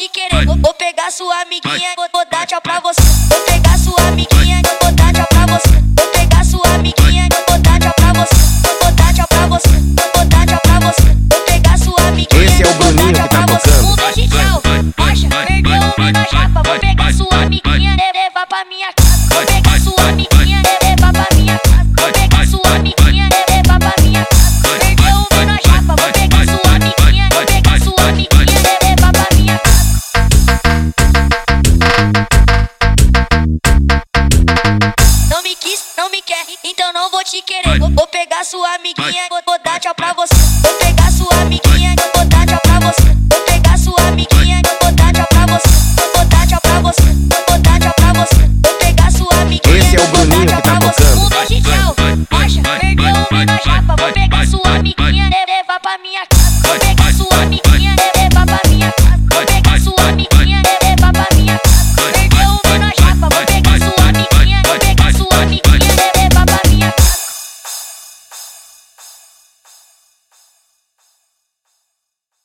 te querer. Vou pegar sua amiguinha, vou dar tchau pra você. Vou pegar sua amiguinha, vou dar tchau pra você. Vou pegar sua amiguinha, vou dar tchau pra você. Vou dar tchau pra você, vou dar tchau pra você. Vou pegar sua amiguinha. Esse é o Bruninho que tá tocando. Um beijo, tchau. Poxa, perdeu o mina chapa. Vou pegar sua amiguinha, levar pra minha casa. Vou pegar sua amiguinha, levar pra minha casa. Vou pegar sua amiguinha, levar pra minha casa. Perdeu o mina chapa. Vou pegar sua amiguinha, vou pegar sua amiguinha, levar pra minha casa. Não me quis, não me quer, então não vou te querer. Vou pegar sua amiguinha, vou dar tchau pra você. Vou pegar sua amiguinha, vou dar tchau pra você. Vou pegar sua amiguinha, vou dar tchau pra você. Vou dar tchau pra você, vou dar tchau pra você. Vou pegar sua amiguinha. Esse é o Bruninho que tá tocando. Um beijo, tchau. Poxa, perdeu o mina chapa. Vou pegar sua amiguinha, levar pra minha casa. Vou pegar sua amiguinha.